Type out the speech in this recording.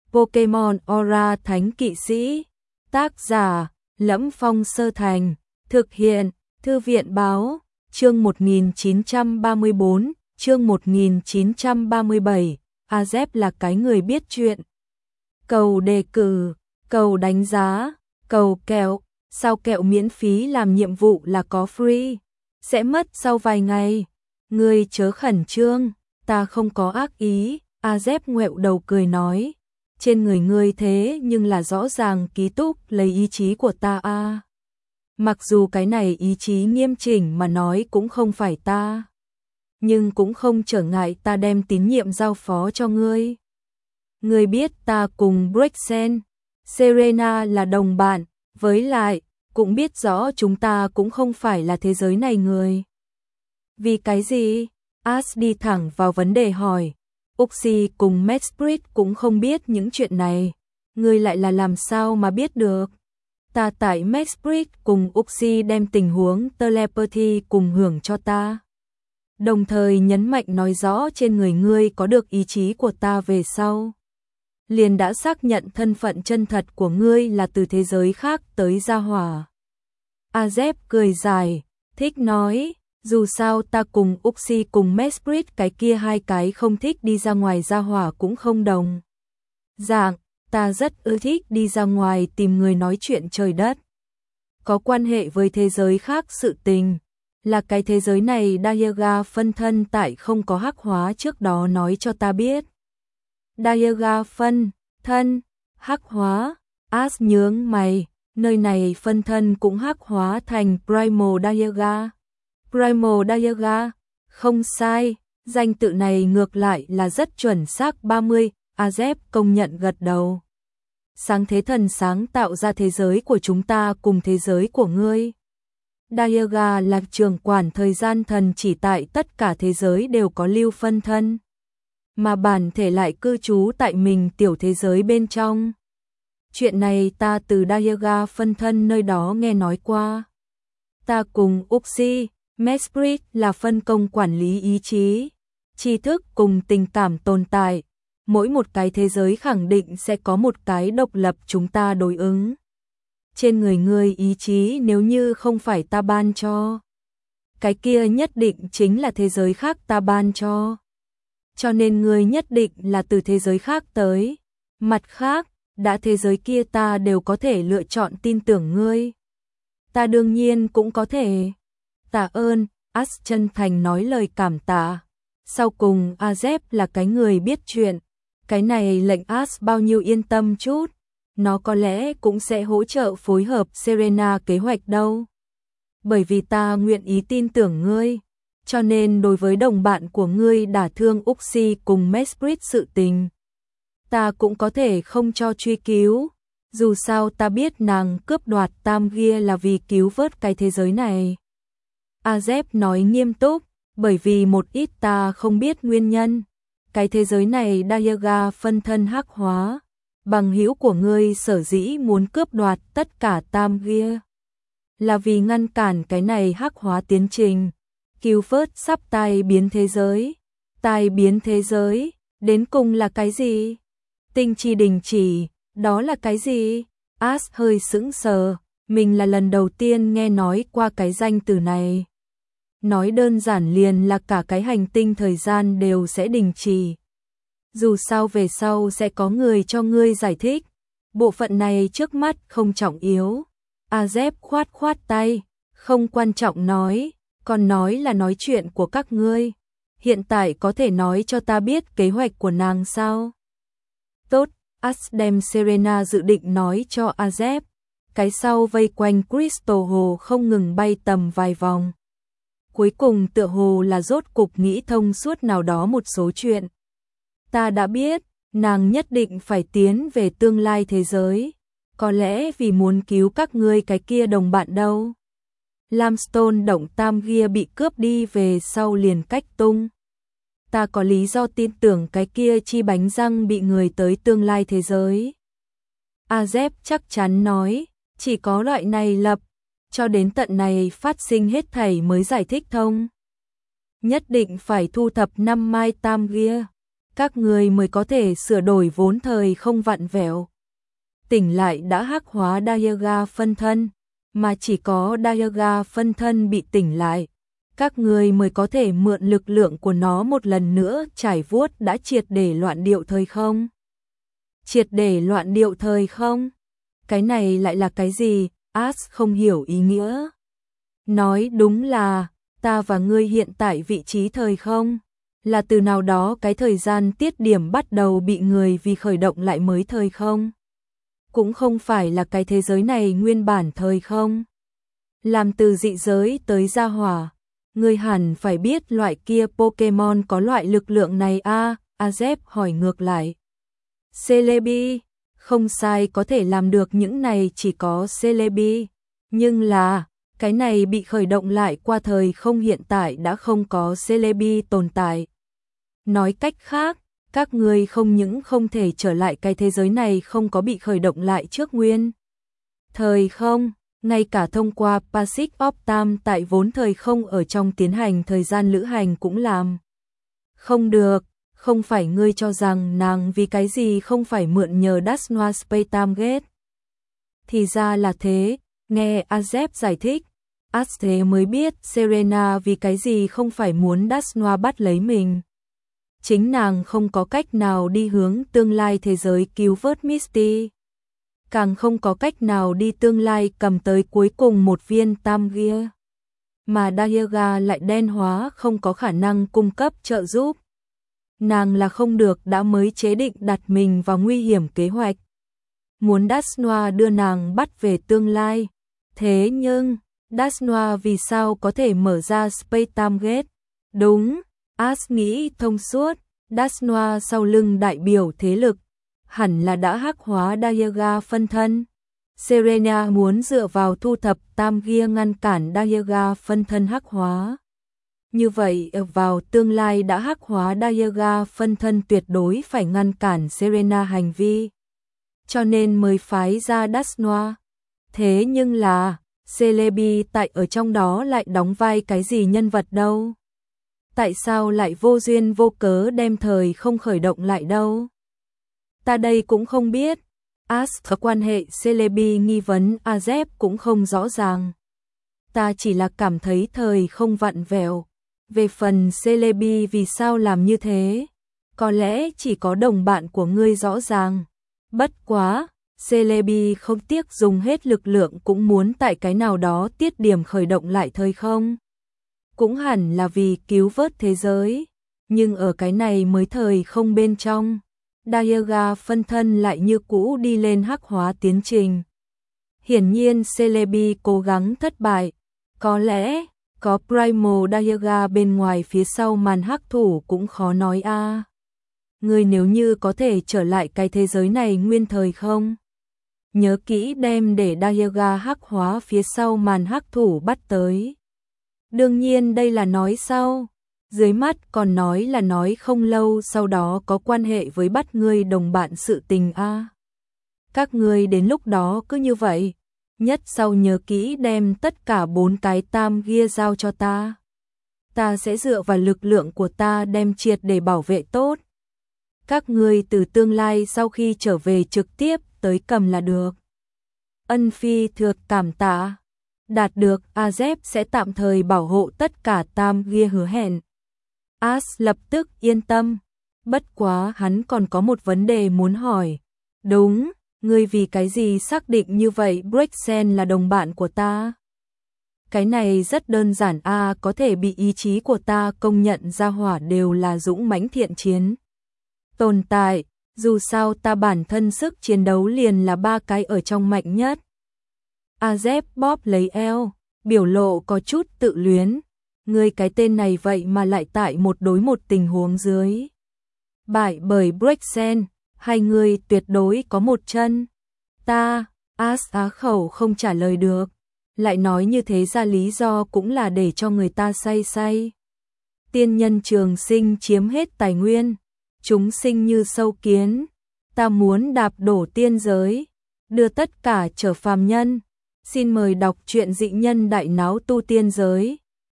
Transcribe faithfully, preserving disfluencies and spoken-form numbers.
Pokemon Aura Thánh Kỵ Sĩ. Tác giả: Lẫm Phong Sơ Thành. Thực hiện: Thư viện báo. Chương một nghìn chín trăm ba mươi bốn, chương một nghìn chín trăm ba mươi bảy. A Z là cái người biết chuyện. Cầu đề cử, cầu đánh giá, cầu kẹo. Sao kẹo miễn phí làm nhiệm vụ là có free? Sẽ mất sau vài ngày. Ngươi chớ khẩn trương, ta không có ác ý. A Z ngoẹo đầu cười nói. Trên người ngươi thế nhưng là rõ ràng ký túc lấy ý chí của ta a. À. Mặc dù cái này ý chí nghiêm chỉnh mà nói cũng không phải ta, nhưng cũng không trở ngại ta đem tín nhiệm giao phó cho ngươi. Ngươi biết ta cùng Brexen, Serena là đồng bạn, với lại, cũng biết rõ chúng ta cũng không phải là thế giới này người. Vì cái gì? Ash đi thẳng vào vấn đề hỏi. Uxie cùng Mesprit cũng không biết những chuyện này. Ngươi lại là làm sao mà biết được? Ta tại Mesprit cùng Uxie đem tình huống telepathy cùng hưởng cho ta. Đồng thời nhấn mạnh nói rõ trên người ngươi có được ý chí của ta về sau. Liền đã xác nhận thân phận chân thật của ngươi là từ thế giới khác tới gia hỏa. A Z cười dài, thích nói. Dù sao ta cùng Uxie cùng Mesprit cái kia hai cái không thích đi ra ngoài gia hỏa cũng không đồng dạng, ta rất ưa thích đi ra ngoài tìm người nói chuyện trời đất. Có quan hệ với thế giới khác sự tình, là cái thế giới này Diaga phân thân tại không có hắc hóa trước đó nói cho ta biết. Diaga phân thân, hắc hóa, As nhướng mày, nơi này phân thân cũng hắc hóa thành Primal Diaga. Primal Diaga, không sai, danh tự này ngược lại là rất chuẩn xác ba mươi, A Z công nhận gật đầu. Sáng thế thần sáng tạo ra thế giới của chúng ta cùng thế giới của ngươi. Diaga là trưởng quản thời gian thần chỉ tại tất cả thế giới đều có lưu phân thân, mà bản thể lại cư trú tại mình tiểu thế giới bên trong. Chuyện này ta từ Diaga phân thân nơi đó nghe nói qua. Ta cùng Uxie, Mesprit là phân công quản lý ý chí, tri thức cùng tình cảm tồn tại. Mỗi một cái thế giới khẳng định sẽ có một cái độc lập chúng ta đối ứng. Trên người ngươi ý chí nếu như không phải ta ban cho, cái kia nhất định chính là thế giới khác ta ban cho. Cho nên ngươi nhất định là từ thế giới khác tới. Mặt khác, đã thế giới kia ta đều có thể lựa chọn tin tưởng ngươi. Ta đương nhiên cũng có thể. Tạ ơn, As chân thành nói lời cảm tạ. Sau cùng A Z là cái người biết chuyện. Cái này lệnh As bao nhiêu yên tâm chút. Nó có lẽ cũng sẽ hỗ trợ phối hợp Serena kế hoạch đâu. Bởi vì ta nguyện ý tin tưởng ngươi. Cho nên đối với đồng bạn của ngươi đả thương Uxie cùng Mesprit sự tình, ta cũng có thể không cho truy cứu. Dù sao ta biết nàng cướp đoạt Tam Gia là vì cứu vớt cái thế giới này. A Z nói nghiêm túc, bởi vì một ít ta không biết nguyên nhân. Cái thế giới này Diaga phân thân hắc hóa. Bằng hữu của ngươi sở dĩ muốn cướp đoạt tất cả Tam Gia, là vì ngăn cản cái này hắc hóa tiến trình. Cứu vớt sắp tai biến thế giới. Tai biến thế giới, đến cùng là cái gì? Tinh chi đình chỉ, đó là cái gì? As hơi sững sờ, mình là lần đầu tiên nghe nói qua cái danh từ này. Nói đơn giản liền là cả cái hành tinh thời gian đều sẽ đình chỉ. Dù sao về sau sẽ có người cho ngươi giải thích. Bộ phận này trước mắt không trọng yếu. A Z khoát khoát tay, không quan trọng nói, còn nói là nói chuyện của các ngươi. Hiện tại có thể nói cho ta biết kế hoạch của nàng sao? Tốt, As đem Serena dự định nói cho A Z. Cái sau vây quanh Crystal Hồ không ngừng bay tầm vài vòng. Cuối cùng tựa hồ là rốt cục nghĩ thông suốt nào đó một số chuyện. Ta đã biết, nàng nhất định phải tiến về tương lai thế giới. Có lẽ vì muốn cứu các ngươi cái kia đồng bạn đâu. Lamstone động Tam Gia bị cướp đi về sau liền cách tung. Ta có lý do tin tưởng cái kia chi bánh răng bị người tới tương lai thế giới. A Z chắc chắn nói, chỉ có loại này lập, cho đến tận này phát sinh hết thảy mới giải thích thông. Nhất định phải thu thập năm mai Tam Gia. các ngươi mới có thể sửa đổi vốn thời không vặn vẹo. Tỉnh lại đã hắc hóa Dialga phân thân, mà chỉ có Dialga phân thân bị tỉnh lại, các ngươi mới có thể mượn lực lượng của nó một lần nữa trải vuốt đã triệt để loạn điệu thời không. Triệt để loạn điệu thời không? Cái này lại là cái gì? Ash không hiểu ý nghĩa. Nói đúng là, ta và ngươi hiện tại vị trí thời không, là từ nào đó cái thời gian tiết điểm bắt đầu bị người vì khởi động lại mới thời không. Cũng không phải là cái thế giới này nguyên bản thời không. Làm từ dị giới tới gia hỏa, ngươi hẳn phải biết loại kia Pokemon có loại lực lượng này a. À, Azep hỏi ngược lại. Celebi, không sai, có thể làm được những này chỉ có Celebi, nhưng là, cái này bị khởi động lại qua thời không hiện tại đã không có Celebi tồn tại. Nói cách khác, các ngươi không những không thể trở lại cái thế giới này không có bị khởi động lại trước nguyên thời không, ngay cả thông qua Passage of Time tại vốn thời không ở trong tiến hành thời gian lữ hành cũng làm không được. Không phải ngươi cho rằng nàng vì cái gì không phải mượn nhờ Dasnoa Space-Time Gate. Thì ra là thế, nghe Azep giải thích, Ash thế mới biết Serena vì cái gì không phải muốn Dasnoa bắt lấy mình. Chính nàng không có cách nào đi hướng tương lai thế giới cứu vớt Misty. Càng không có cách nào đi tương lai cầm tới cuối cùng một viên tam gia. Mà Dialga lại đen hóa không có khả năng cung cấp trợ giúp. Nàng là không được đã mới chế định đặt mình vào nguy hiểm kế hoạch. Muốn Dasnoa đưa nàng bắt về tương lai. Thế nhưng, Dasnoa vì sao có thể mở ra Space-Time Gate? Đúng, Ash nghĩ thông suốt, Dasnoa sau lưng đại biểu thế lực, hẳn là đã hắc hóa Dialga phân thân. Serena muốn dựa vào thu thập tam gia ngăn cản Dialga phân thân hắc hóa. Như vậy, vào tương lai đã hắc hóa Dialga phân thân tuyệt đối phải ngăn cản Serena hành vi. Cho nên mới phái ra Dasnoa. Thế nhưng là, Celebi tại ở trong đó lại đóng vai cái gì nhân vật đâu? Tại sao lại vô duyên vô cớ đem thời không khởi động lại đâu? Ta đây cũng không biết. Ash có quan hệ Celebi nghi vấn Azep cũng không rõ ràng. Ta chỉ là cảm thấy thời không vặn vẹo. Về phần Celebi vì sao làm như thế, có lẽ chỉ có đồng bạn của ngươi rõ ràng. Bất quá, Celebi không tiếc dùng hết lực lượng cũng muốn tại cái nào đó tiết điểm khởi động lại thời không. Cũng hẳn là vì cứu vớt thế giới, nhưng ở cái này mới thời không bên trong. Dialga phân thân lại như cũ đi lên hắc hóa tiến trình. Hiển nhiên Celebi cố gắng thất bại, có lẽ có Primal Dialga bên ngoài phía sau màn hắc thủ cũng khó nói a. À. Ngươi nếu như có thể trở lại cái thế giới này nguyên thời không? Nhớ kỹ đem để Dialga hắc hóa phía sau màn hắc thủ bắt tới. Đương nhiên đây là nói sau, dưới mắt còn nói là nói không lâu sau đó có quan hệ với bắt ngươi đồng bạn sự tình a. À. Các ngươi đến lúc đó cứ như vậy. Nhất sau nhớ kỹ đem tất cả bốn cái tam gia giao cho ta. Ta sẽ dựa vào lực lượng của ta đem triệt để bảo vệ tốt. Các ngươi từ tương lai sau khi trở về trực tiếp tới cầm là được. Ân phi thược cảm tạ. Đạt được, Azep sẽ tạm thời bảo hộ tất cả tam gia hứa hẹn. Ash lập tức yên tâm. Bất quá hắn còn có một vấn đề muốn hỏi. Đúng. Ngươi vì cái gì xác định như vậy Brexen là đồng bạn của ta? Cái này rất đơn giản a, à, có thể bị ý chí của ta công nhận ra hỏa đều là dũng mãnh thiện chiến. Tồn tại, dù sao ta bản thân sức chiến đấu liền là ba cái ở trong mạnh nhất. Azep bóp lấy eo, biểu lộ có chút tự luyến. Ngươi cái tên này vậy mà lại tại một đối một tình huống dưới. Bại bởi Brexen. Hai người tuyệt đối có một chân. Ta, Ash á khẩu không trả lời được. Lại nói như thế ra lý do cũng là để cho người ta say say. Tiên nhân trường sinh chiếm hết tài nguyên. Chúng sinh như sâu kiến. Ta muốn đạp đổ tiên giới. Đưa tất cả trở phàm nhân. Xin mời đọc truyện dị nhân đại náo tu tiên giới.